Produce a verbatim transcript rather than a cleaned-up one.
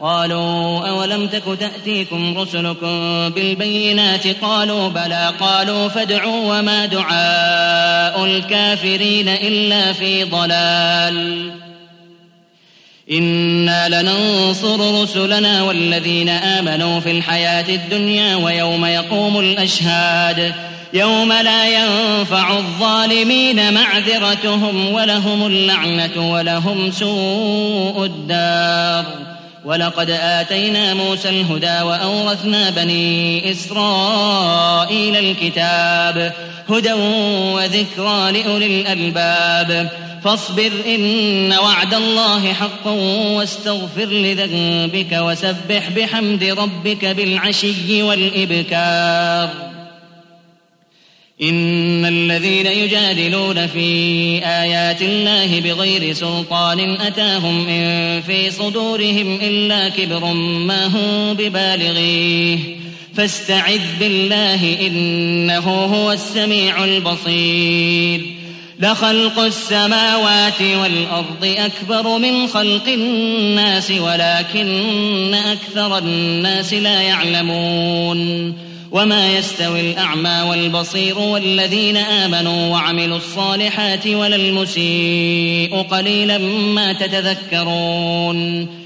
قالوا أولم تك تأتيكم رسلكم بالبينات قالوا بلى قالوا فادعوا وما دعاء الكافرين إلا في ضلال إنا لننصر رسلنا والذين آمنوا في الحياة الدنيا ويوم يقوم الأشهاد يوم لا ينفع الظالمين معذرتهم ولهم اللعنة ولهم سوء الدار ولقد آتينا موسى الهدى وأورثنا بني إسرائيل الكتاب هدى وذكرى لأولي الألباب فاصبر إن وعد الله حق واستغفر لذنبك وسبح بحمد ربك بالعشي والإبكار إن الذين يجادلون في آيات الله بغير سلطان أتاهم إن في صدورهم إلا كبر ما هم ببالغيه فاستعذ بالله إنه هو السميع البصير لخلق السماوات والأرض أكبر من خلق الناس ولكن أكثر الناس لا يعلمون وما يستوي الأعمى والبصير والذين آمنوا وعملوا الصالحات ولا المسيء قليلا ما تتذكرون